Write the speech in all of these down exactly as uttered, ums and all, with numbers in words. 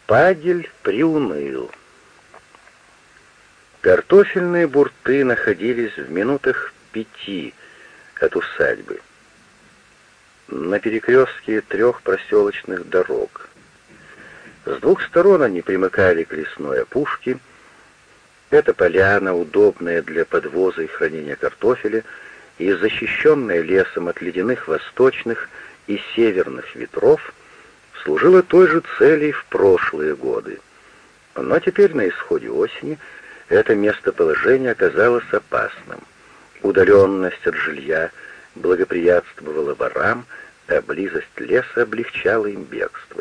Пагель приуныл. Картофельные бурты находились в минутах пяти от усадьбы, на перекрестке трех проселочных дорог. С двух сторон они примыкали к лесной опушке. Эта поляна, удобная для подвоза и хранения картофеля, и защищенная лесом от ледяных восточных и северных ветров, служила той же цели в прошлые годы. Но теперь, на исходе осени, это местоположение оказалось опасным. Удаленность от жилья благоприятствовала ворам, а близость леса облегчала им бегство.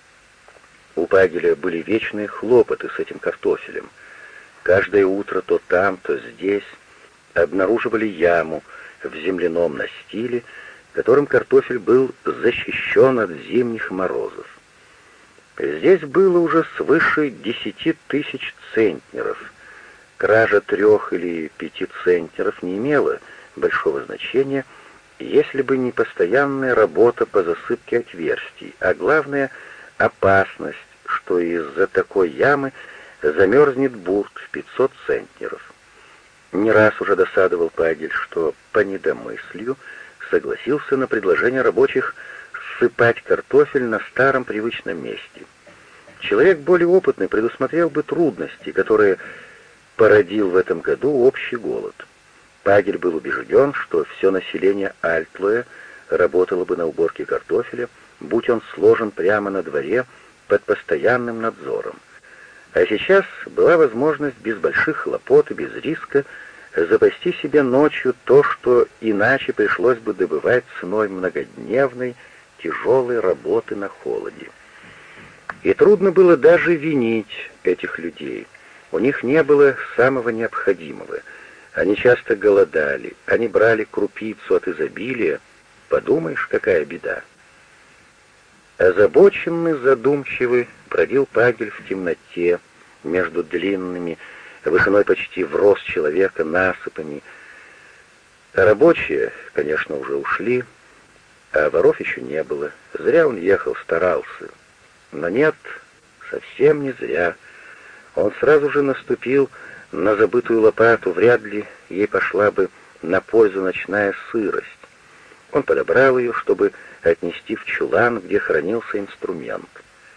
У Пагеля были вечные хлопоты с этим картофелем. Каждое утро то там, то здесь обнаруживали яму в земляном настиле, которым картофель был защищен от зимних морозов. Здесь было уже свыше десяти тысяч центнеров. Кража трех или пяти центнеров не имела большого значения, если бы не постоянная работа по засыпке отверстий, а главное — опасность, что из-за такой ямы замерзнет бурт в пятьсот центнеров. Не раз уже досадовал Пагель, что по недомыслию согласился на предложение рабочих ссыпать картофель на старом привычном месте. Человек более опытный предусмотрел бы трудности, которые породил в этом году общий голод. Пагель был убежден, что все население Альтлоя работало бы на уборке картофеля, будь он сложен прямо на дворе под постоянным надзором. А сейчас была возможность без больших хлопот и без риска запасти себе ночью то, что иначе пришлось бы добывать ценой многодневной, тяжелой работы на холоде. И трудно было даже винить этих людей. У них не было самого необходимого. Они часто голодали, они брали крупицу от изобилия. Подумаешь, какая беда. Озабоченный, задумчивый бродил Пагель в темноте между длинными, вышиной почти в рост человека, насыпами. А рабочие, конечно, уже ушли, а воров еще не было. Зря он ехал, старался. Но нет, совсем не зря. Он сразу же наступил на забытую лопату, вряд ли ей пошла бы на пользу ночная сырость. Он подобрал ее, чтобы отнести в чулан, где хранился инструмент.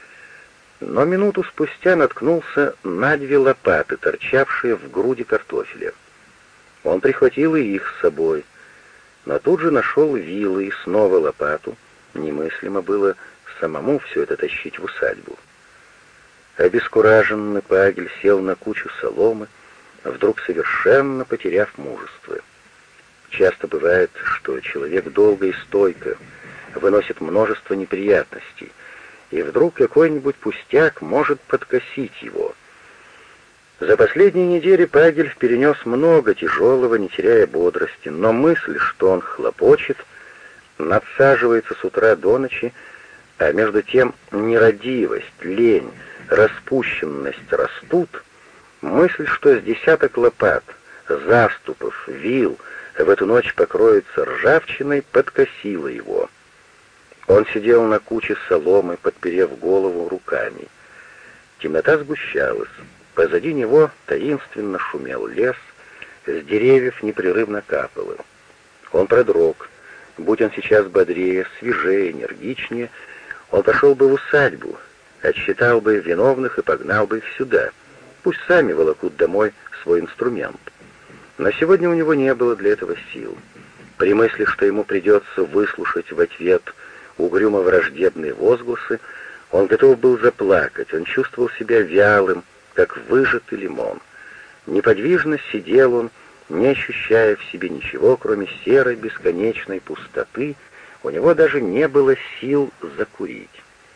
Но минуту спустя наткнулся на две лопаты, торчавшие в груди картофеля. Он прихватил и их с собой, но тут же нашел вилы и снова лопату. Немыслимо было самому все это тащить в усадьбу. Обескураженный Пагель сел на кучу соломы, вдруг совершенно потеряв мужество. Часто бывает, что человек долго и стойко выносит множество неприятностей, и вдруг какой-нибудь пустяк может подкосить его. За последние недели Пагель перенес много тяжелого, не теряя бодрости, но мысль, что он хлопочет, надсаживается с утра до ночи, а между тем нерадивость, лень, распущенность растут, мысль, что с десяток лопат, заступов, вил в эту ночь покроется ржавчиной, подкосила его. Он сидел на куче соломы, подперев голову руками. Темнота сгущалась. Позади него таинственно шумел лес, с деревьев непрерывно капало. Он продрог. Будь он сейчас бодрее, свежее, энергичнее, он пошел бы в усадьбу, отсчитал бы виновных и погнал бы их сюда. Пусть сами волокут домой свой инструмент. Но сегодня у него не было для этого сил. При мысли, что ему придется выслушать в ответ угрюмо-враждебные возгласы, он готов был заплакать. Он чувствовал себя вялым, как выжатый лимон. Неподвижно сидел он, не ощущая в себе ничего, кроме серой бесконечной пустоты. У него даже не было сил закурить.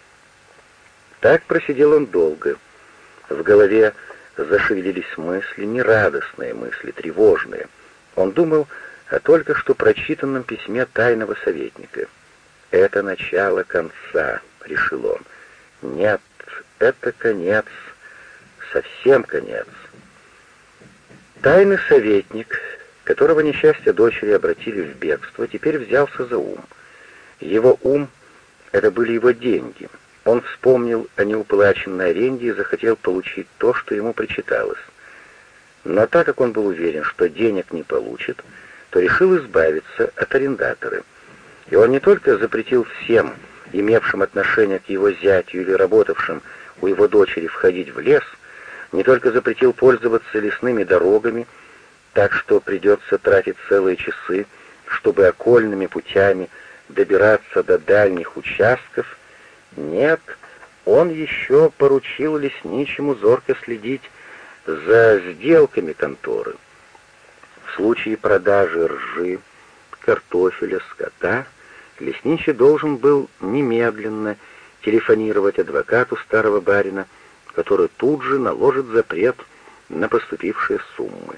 Так просидел он долго. В голове зашевелились мысли, нерадостные мысли, тревожные. Он думал о только что прочитанном письме тайного советника. «Это начало конца», — решил он. «Нет, это конец, совсем конец». Тайный советник, которого несчастье дочери обратили в бегство, теперь взялся за ум. Его ум — это были его деньги. Он вспомнил о неуплаченной аренде и захотел получить то, что ему причиталось. Но так как он был уверен, что денег не получит, то решил избавиться от арендатора. И он не только запретил всем, имевшим отношение к его зятю или работавшим у его дочери, входить в лес, не только запретил пользоваться лесными дорогами, так что придется тратить целые часы, чтобы окольными путями добираться до дальних участков. Нет, он еще поручил лесничему зорко следить за сделками конторы. В случае продажи ржи, картофеля, скота, лесничий должен был немедленно телефонировать адвокату старого барина, который тут же наложит запрет на поступившие суммы.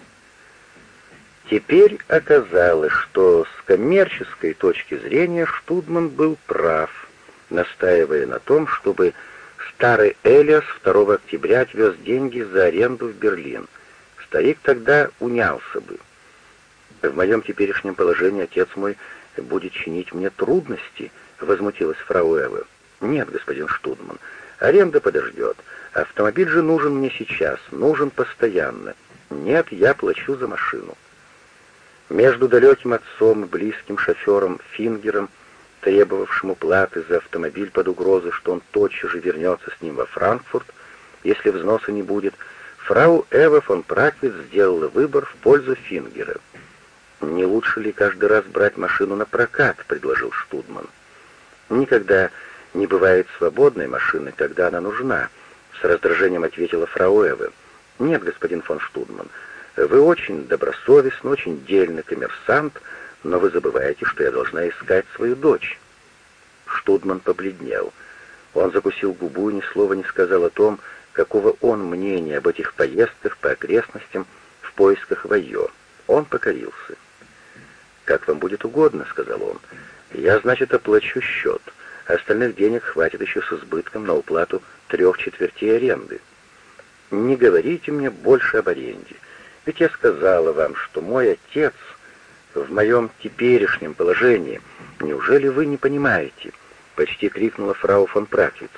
Теперь оказалось, что с коммерческой точки зрения Штудман был прав, настаивая на том, чтобы старый Элиас второго октября отвез деньги за аренду в Берлин. Старик тогда унялся бы. «В моем теперешнем положении отец мой будет чинить мне трудности», — возмутилась фрау Эва. «Нет, господин Штудман, аренда подождет. Автомобиль же нужен мне сейчас, нужен постоянно. Нет, я плачу за машину». Между далеким отцом и близким шофером Фингером, требовавшим уплаты за автомобиль под угрозой, что он тотчас же вернется с ним во Франкфурт, если взноса не будет, фрау Эва фон Праквиц сделала выбор в пользу Фингера. «Не лучше ли каждый раз брать машину на прокат?» — предложил Штудман. «Никогда не бывает свободной машины, когда она нужна», — с раздражением ответила фрау Эва. «Нет, господин фон Штудман, вы очень добросовестный, очень дельный коммерсант, но вы забываете, что я должна искать свою дочь». Штудман побледнел. Он закусил губу и ни слова не сказал о том, какого он мнения об этих поездках по окрестностям в поисках Вайо. Он покорился. «Как вам будет угодно», — сказал он. «Я, значит, оплачу счет. Остальных денег хватит еще с избытком на уплату трех четвертей аренды. Не говорите мне больше об аренде. Ведь я сказала вам, что мой отец в моем теперешнем положении. Неужели вы не понимаете?» — почти крикнула фрау фон Праквиц.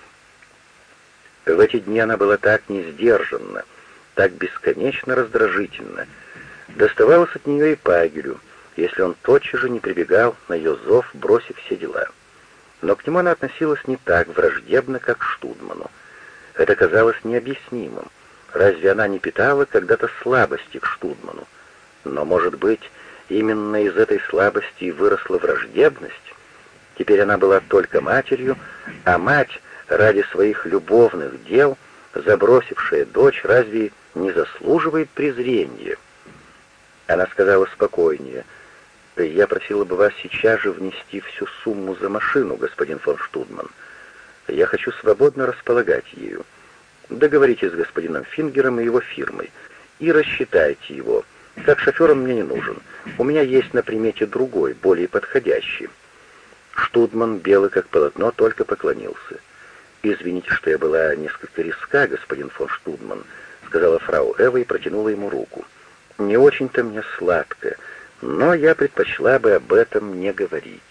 В эти дни она была так несдержанна, так бесконечно раздражительна. Доставалось от нее и Пагелю, если он тотчас же не прибегал на ее зов, бросив все дела. Но к нему она относилась не так враждебно, как к Штудману. Это казалось необъяснимым. Разве она не питала когда-то слабости к Штудману? Но, может быть, именно из этой слабости и выросла враждебность? Теперь она была только матерью, а мать, ради своих любовных дел, забросившая дочь, разве не заслуживает презрения? Она сказала спокойнее: «Я просила бы вас сейчас же внести всю сумму за машину, господин фон Штудман. Я хочу свободно располагать ею. Договоритесь с господином Фингером и его фирмой и рассчитайте его. Как шофер он мне не нужен. У меня есть на примете другой, более подходящий». Штудман, белый как полотно, только поклонился. «Извините, что я была несколько резка, господин фон Штудман», — сказала фрау Эва и протянула ему руку. «Не очень-то мне сладко, но я предпочла бы об этом не говорить».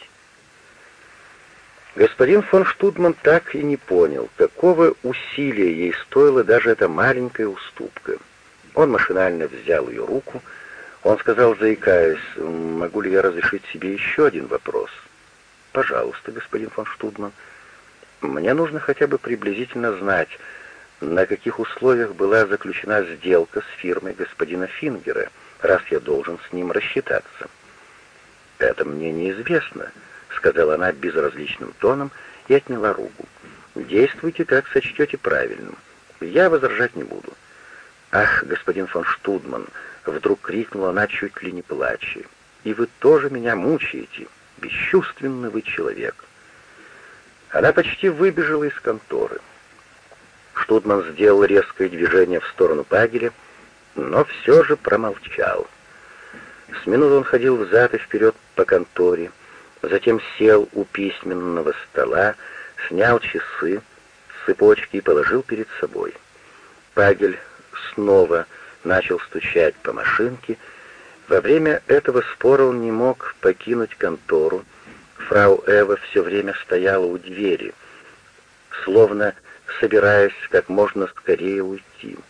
Господин фон Штудман так и не понял, какого усилия ей стоила даже эта маленькая уступка. Он машинально взял ее руку. Он сказал, заикаясь: «Могу ли я разрешить себе еще один вопрос?» «Пожалуйста, господин фон Штудман. Мне нужно хотя бы приблизительно знать, на каких условиях была заключена сделка с фирмой господина Фингера, раз я должен с ним рассчитаться». «Это мне неизвестно», — сказала она безразличным тоном и отняла руку. «Действуйте, как сочтете правильным. Я возражать не буду». «Ах, господин фон Штудман!» — вдруг крикнула она, чуть ли не плача. «И вы тоже меня мучаете. Бесчувственный вы человек». Она почти выбежала из конторы. Штудман сделал резкое движение в сторону Пагеля, но все же промолчал. С минуты он ходил взад и вперед по конторе, затем сел у письменного стола, снял часы с цепочки и положил перед собой. Пагель снова начал стучать по машинке. Во время этого спора он не мог покинуть контору. Фрау Эва все время стояла у двери. словно собираясь как можно скорее уйти.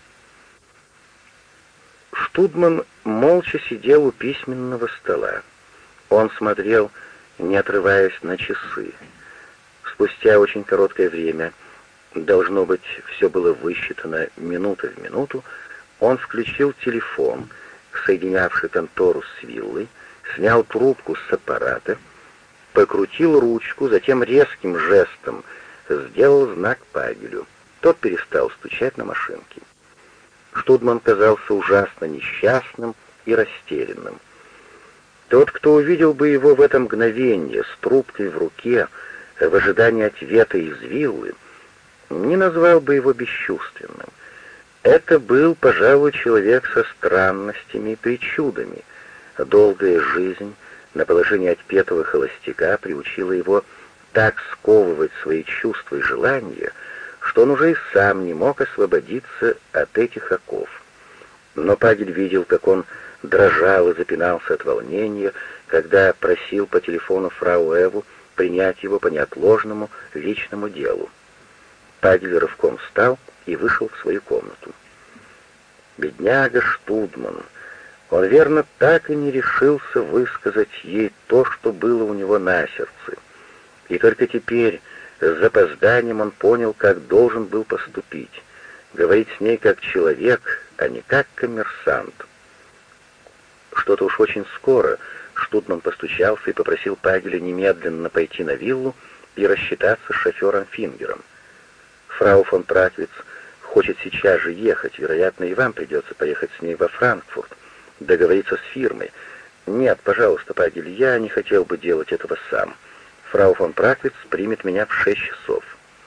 Штудман молча сидел у письменного стола. Он смотрел, не отрываясь, на часы. Спустя очень короткое время, должно быть, все было высчитано минута в минуту, он включил телефон, соединявший контору с виллой, снял трубку с аппарата, покрутил ручку, затем резким жестом сделал знак Пагелю. Тот перестал стучать на машинке. Штудман казался ужасно несчастным и растерянным. Тот, кто увидел бы его в это мгновение с трубкой в руке, в ожидании ответа из виллы, не назвал бы его бесчувственным. Это был, пожалуй, человек со странностями и причудами. Долгая жизнь на положении отпетого холостяка приучила его так сковывать свои чувства и желания, что он уже и сам не мог освободиться от этих оков. Но Пагель видел, как он дрожал и запинался от волнения, когда просил по телефону фрау Эву принять его по неотложному личному делу. Пагель рывком встал и вышел в свою комнату. Бедняга Штудман. Он, верно, так и не решился высказать ей то, что было у него на сердце. И только теперь, с запозданием, он понял, как должен был поступить. Говорить с ней как человек, а не как коммерсант. Что-то уж очень скоро Штудман постучался и попросил Пагеля немедленно пойти на виллу и рассчитаться с шофером Фингером. «Фрау фон Праквиц хочет сейчас же ехать. Вероятно, и вам придется поехать с ней во Франкфурт, договориться с фирмой. Нет, пожалуйста, Пагель, я не хотел бы делать этого сам. Фрау фон Праквиц примет меня в шесть часов».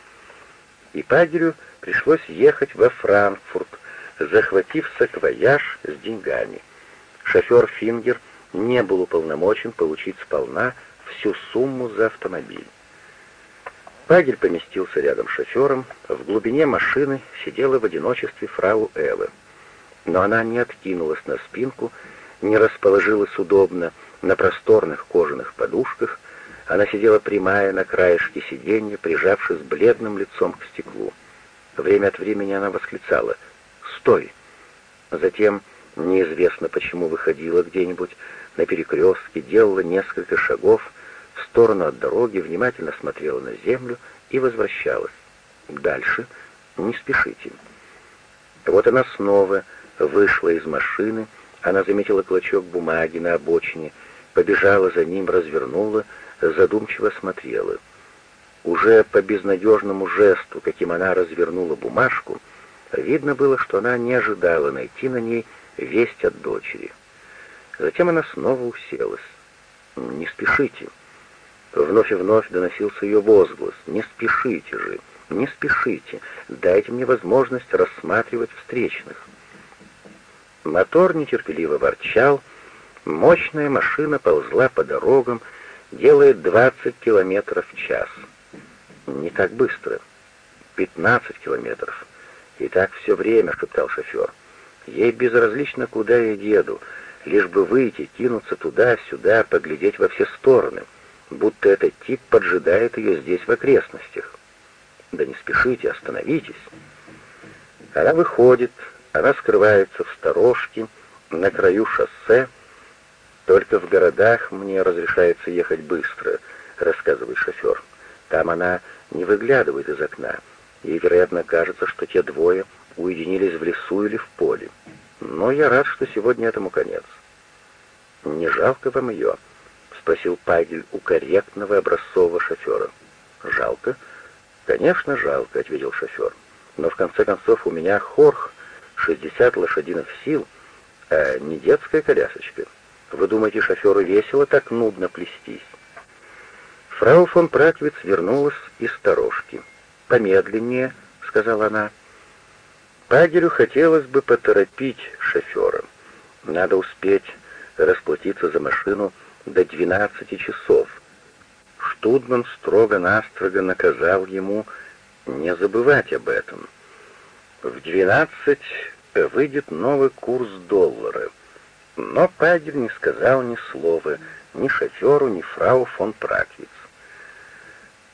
И Пагелю пришлось ехать во Франкфурт, захватив саквояж с деньгами. Шофер Фингер не был уполномочен получить сполна всю сумму за автомобиль. Пагель поместился рядом с шофером. В глубине машины сидела в одиночестве фрау Эва. Но она не откинулась на спинку, не расположилась удобно на просторных кожаных подушках. Она сидела прямая на краешке сиденья, прижавшись бледным лицом к стеклу. Время от времени она восклицала «Стой!». Затем, неизвестно почему, выходила где-нибудь на перекрестке, делала несколько шагов в сторону от дороги, внимательно смотрела на землю и возвращалась. Дальше не спешите. Вот она снова вышла из машины, она заметила клочок бумаги на обочине, побежала за ним, развернула, задумчиво смотрела. Уже по безнадежному жесту, каким она развернула бумажку, видно было, что она не ожидала найти на ней весть от дочери. Затем она снова уселась. «Не спешите». Вновь и вновь доносился ее возглас. «Не спешите же, не спешите, дайте мне возможность рассматривать встречных». Мотор нетерпеливо ворчал, мощная машина ползла по дорогам, делая двадцать километров в час. Не так быстро. пятнадцать километров. И так все время, шептал шофер. Ей безразлично, куда я еду, лишь бы выйти, кинуться туда-сюда, поглядеть во все стороны, будто этот тип поджидает ее здесь в окрестностях. Да не спешите, остановитесь. Она выходит, она скрывается в сторожке, на краю шоссе. Только в городах мне разрешается ехать быстро, рассказывает шофер. Там она не выглядывает из окна. Ей, вероятно, кажется, что те двое уединились в лесу или в поле. Но я рад, что сегодня этому конец. «Не жалко вам ее?» — спросил Пагель у корректного образцового шофера. «Жалко?» «Конечно, жалко», — ответил шофер. «Но в конце концов у меня хорх, шестьдесят лошадиных сил, а не детская колясочка. Вы думаете, шоферу весело так нудно плестись?» Фрау фон Праквиц вернулась из сторожки. «Помедленнее», — сказала она. Пагелю хотелось бы поторопить шофера. Надо успеть расплатиться за машину до двенадцати часов. Штудман строго-настрого наказал ему не забывать об этом. В двенадцать выйдет новый курс доллара. Но Пагель не сказал ни слова ни шоферу, ни фрау фон Праквиц.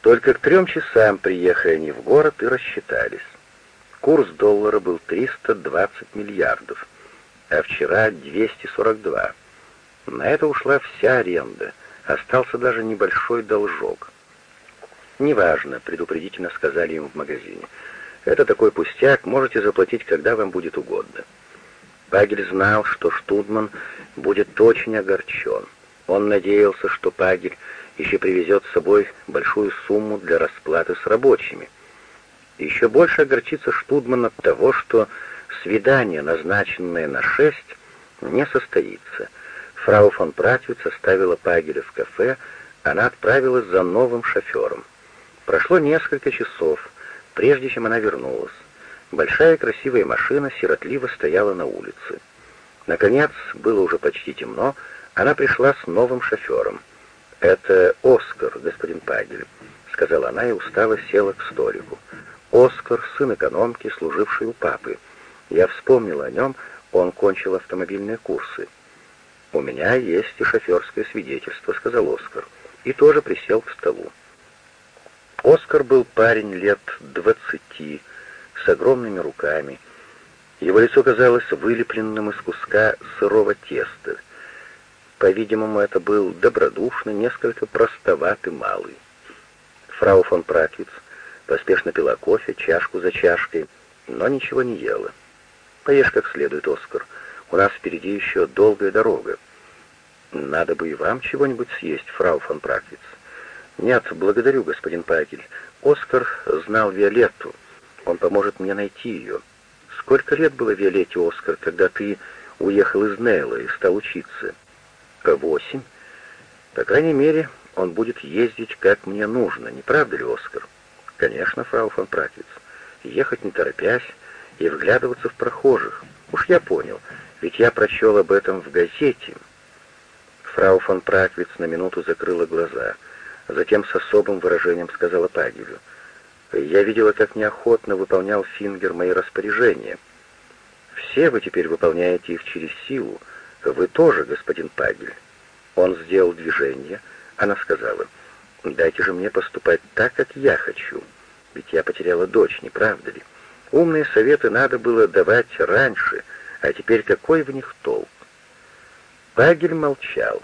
Только к трем часам приехали они в город и рассчитались. Курс доллара был триста двадцать миллиардов, а вчера двести сорок два. На это ушла вся аренда, остался даже небольшой должок. «Неважно», — предупредительно сказали им в магазине. «Это такой пустяк, можете заплатить, когда вам будет угодно». Пагель знал, что Штудман будет очень огорчен. Он надеялся, что Пагель еще привезет с собой большую сумму для расплаты с рабочими. Еще больше огорчится Штудман от того, что свидание, назначенное на шесть, не состоится. Фрау фон Пратвиц оставила Пагеля в кафе, она отправилась за новым шофером. Прошло несколько часов, прежде чем она вернулась. Большая красивая машина сиротливо стояла на улице. Наконец, было уже почти темно, она пришла с новым шофером. «Это Оскар, господин Пагель», — сказала она и устало села к столику. «Оскар, сын экономки, служивший у папы. Я вспомнила о нем, он кончил автомобильные курсы». «У меня есть и шоферское свидетельство», — сказал Оскар, и тоже присел к столу. Оскар был парень лет двадцати, с огромными руками. Его лицо казалось вылепленным из куска сырого теста. По-видимому, это был добродушный, несколько простоватый малый. Фрау фон Пратвиц поспешно пила кофе, чашку за чашкой, но ничего не ела. «Поешь как следует, Оскар. У нас впереди еще долгая дорога». «Надо бы и вам чего-нибудь съесть, фрау фон Пратвиц». «Нет, благодарю, господин Пагель. Оскар знал Виолетту. Он поможет мне найти ее. Сколько лет было Виолетте, Оскар, когда ты уехал из Нейла и стал учиться?» «Восемь. По крайней мере, он будет ездить, как мне нужно, не правда ли, Оскар?» «Конечно, фрау фон Пратвиц. Ехать не торопясь и вглядываться в прохожих. Уж я понял, ведь я прочел об этом в газете». Фрау фон Пратвиц на минуту закрыла глаза. Затем с особым выражением сказала Пагелю: «Я видела, как неохотно выполнял Фингер мои распоряжения. Все вы теперь выполняете их через силу. Вы тоже, господин Пагель». Он сделал движение. Она сказала: «Дайте же мне поступать так, как я хочу. Ведь я потеряла дочь, не правда ли? Умные советы надо было давать раньше, а теперь какой в них толк?» Пагель молчал.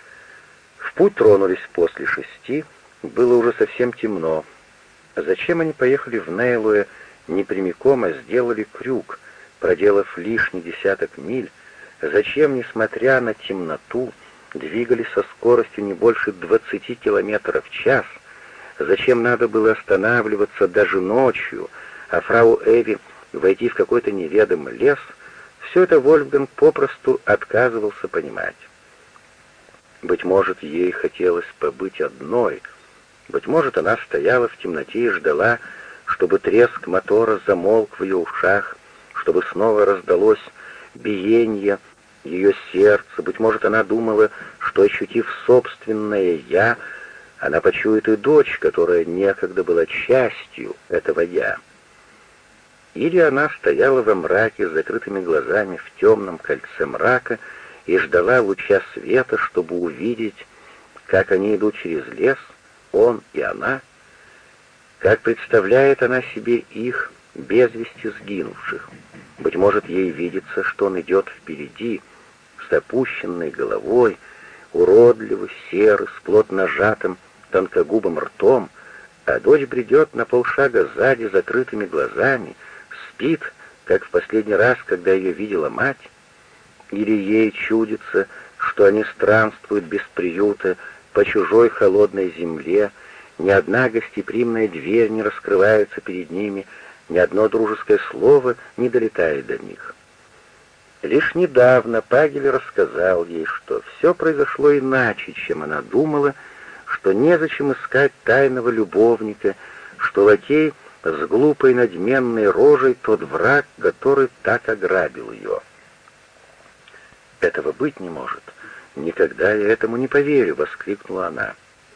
В путь тронулись после шести, было уже совсем темно. Зачем они поехали в Нейлуэ не прямиком, а сделали крюк, проделав лишний десяток миль? Зачем, несмотря на темноту, двигались со скоростью не больше двадцати километров в час? Зачем надо было останавливаться даже ночью, а фрау Эви войти в какой-то неведомый лес? Все это Вольфганг попросту отказывался понимать. Быть может, ей хотелось побыть одной. Быть может, она стояла в темноте и ждала, чтобы треск мотора замолк в ее ушах, чтобы снова раздалось биение ее сердца. Быть может, она думала, что, ощутив собственное «я», она почует и дочь, которая некогда была частью этого «я». Или она стояла во мраке с закрытыми глазами в темном кольце мрака и ждала луча света, чтобы увидеть, как они идут через лес, он и она, как представляет она себе их без вести сгинувших. Быть может, ей видится, что он идет впереди, с опущенной головой, уродливый, серый, с плотно сжатым тонкогубым ртом, а дочь бредет на полшага сзади закрытыми глазами, спит, как в последний раз, когда ее видела мать. Или ей чудится, что они странствуют без приюта по чужой холодной земле, ни одна гостеприимная дверь не раскрывается перед ними, ни одно дружеское слово не долетает до них. Лишь недавно Пагель рассказал ей, что все произошло иначе, чем она думала, что незачем искать тайного любовника, что лакей с глупой надменной рожей тот враг, который так ограбил ее. «Этого быть не может. Никогда я этому не поверю», — воскликнула она.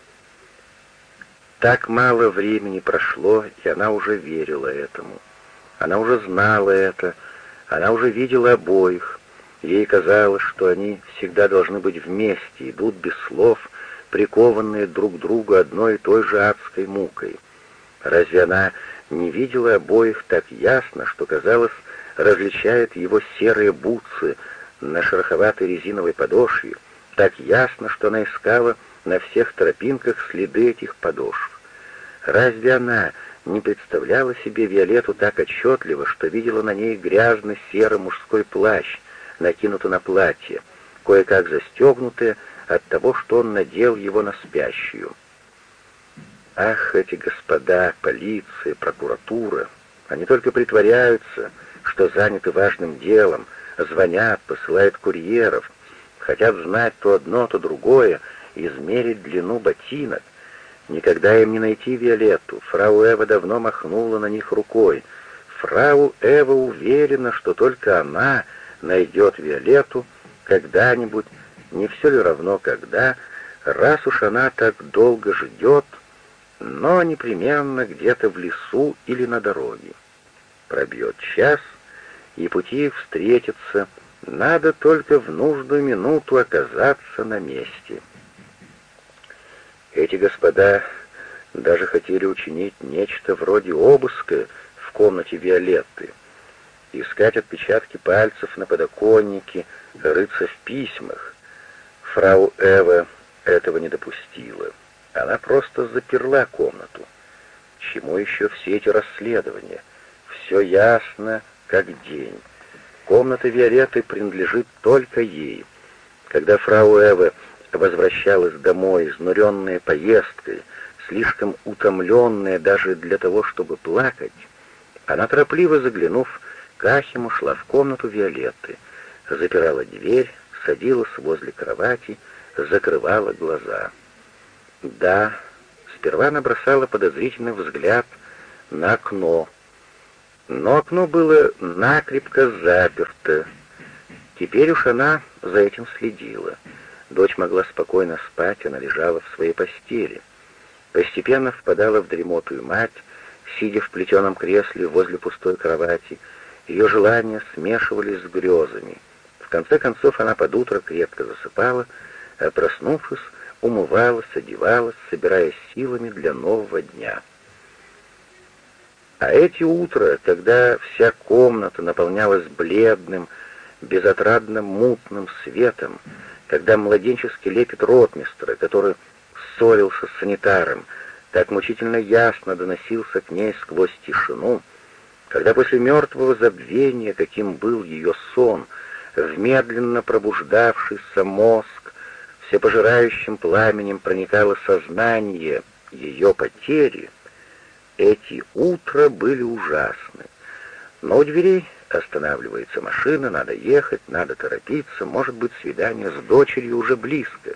Так мало времени прошло, и она уже верила этому. Она уже знала это, она уже видела обоих. Ей казалось, что они всегда должны быть вместе, идут без слов, прикованные друг к другу одной и той же адской мукой. Разве она не видела обоих так ясно, что, казалось, различает его серые бутсы на шероховатой резиновой подошве, так ясно, что она искала на всех тропинках следы этих подошв? Разве она не представляла себе Виолетту так отчетливо, что видела на ней грязный серый мужской плащ, накинутый на платье, кое-как застегнутое от того, что он надел его на спящую? Ах, эти господа, полиция, прокуратура, они только притворяются, что заняты важным делом, звонят, посылают курьеров, хотят знать то одно, то другое, измерить длину ботинок. Никогда им не найти Виолетту. Фрау Эва давно махнула на них рукой. Фрау Эва уверена, что только она найдет Виолетту когда-нибудь, не все ли равно когда, раз уж она так долго ждет, но непременно где-то в лесу или на дороге. Пробьет час, и пути их встретятся, надо только в нужную минуту оказаться на месте. Эти господа даже хотели учинить нечто вроде обыска в комнате Виолетты, искать отпечатки пальцев на подоконнике, рыться в письмах. Фрау Эва этого не допустила. Она просто заперла комнату. Чему еще все эти расследования? Все ясно, как день. Комната Виолетты принадлежит только ей. Когда фрау Эва возвращалась домой, изнуренная поездкой, слишком утомленная даже для того, чтобы плакать, она, торопливо заглянув к Ахиму, шла в комнату Виолетты, запирала дверь, садилась возле кровати, закрывала глаза. Да, сперва она бросала подозрительный взгляд на окно, но окно было накрепко заперто. Теперь уж она за этим следила. Дочь могла спокойно спать, она лежала в своей постели. Постепенно впадала в дремоту и мать, сидя в плетеном кресле возле пустой кровати. Ее желания смешивались с грезами. В конце концов она под утро крепко засыпала, а проснувшись, умывалась, одевалась, собираясь силами для нового дня. А эти утра, когда вся комната наполнялась бледным, безотрадным мутным светом, когда младенческий лепет ротмистра, который ссорился с санитаром, так мучительно ясно доносился к ней сквозь тишину, когда после мертвого забвения, каким был ее сон, в медленно пробуждавшийся мозг, всепожирающим пламенем проникало сознание ее потери, эти утра были ужасны. Но у дверей останавливается машина, надо ехать, надо торопиться, может быть, свидание с дочерью уже близко.